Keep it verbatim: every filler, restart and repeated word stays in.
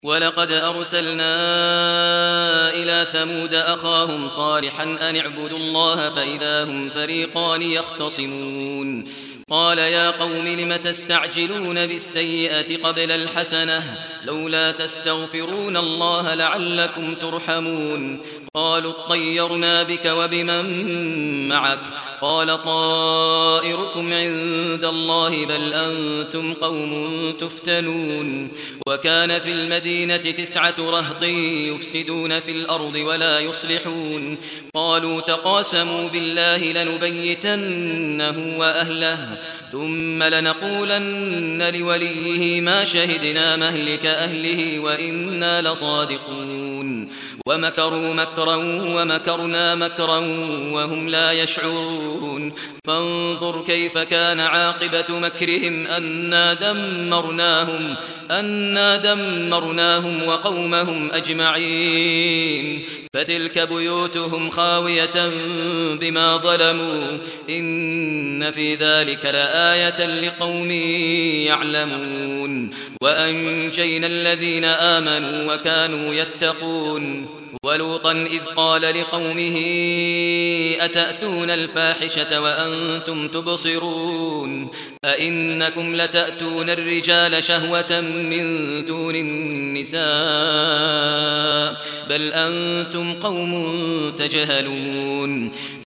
ولقد أرسلنا إلى ثمود أخاهم صالحا أن اعبدوا الله فإذا هم فريقان يختصمون قال يا قوم لم تستعجلون بالسيئة قبل الحسنة لولا تستغفرون الله لعلكم ترحمون قالوا اطيرنا بك وبمن معك قال طائركم عند الله بل أنتم قوم تفتنون وكان في المدينة تسعة رهط يفسدون في الأرض ولا يصلحون قالوا تقاسموا بالله لنبيتنه وأهله ثم لنقولن لوليه ما شهدنا مهلك أهله وإنا لصادقون ومكروا مكرا ومكرنا مكرا وهم لا يشعرون فانظر كيف كان عاقبة مكرهم أنا دمرناهم, أنا دمرناهم وقومهم أجمعين فتلك بيوتهم خاوية بما ظلموا إن في ذلك لآية لقوم يعلمون وأنجينا الذين آمنوا وكانوا يتقون ولوطا إذ قال لقومه أتأتون الفاحشة وأنتم تبصرون أئنكم لتأتون الرجال شهوة من دون النساء بل أنتم قوم تجهلون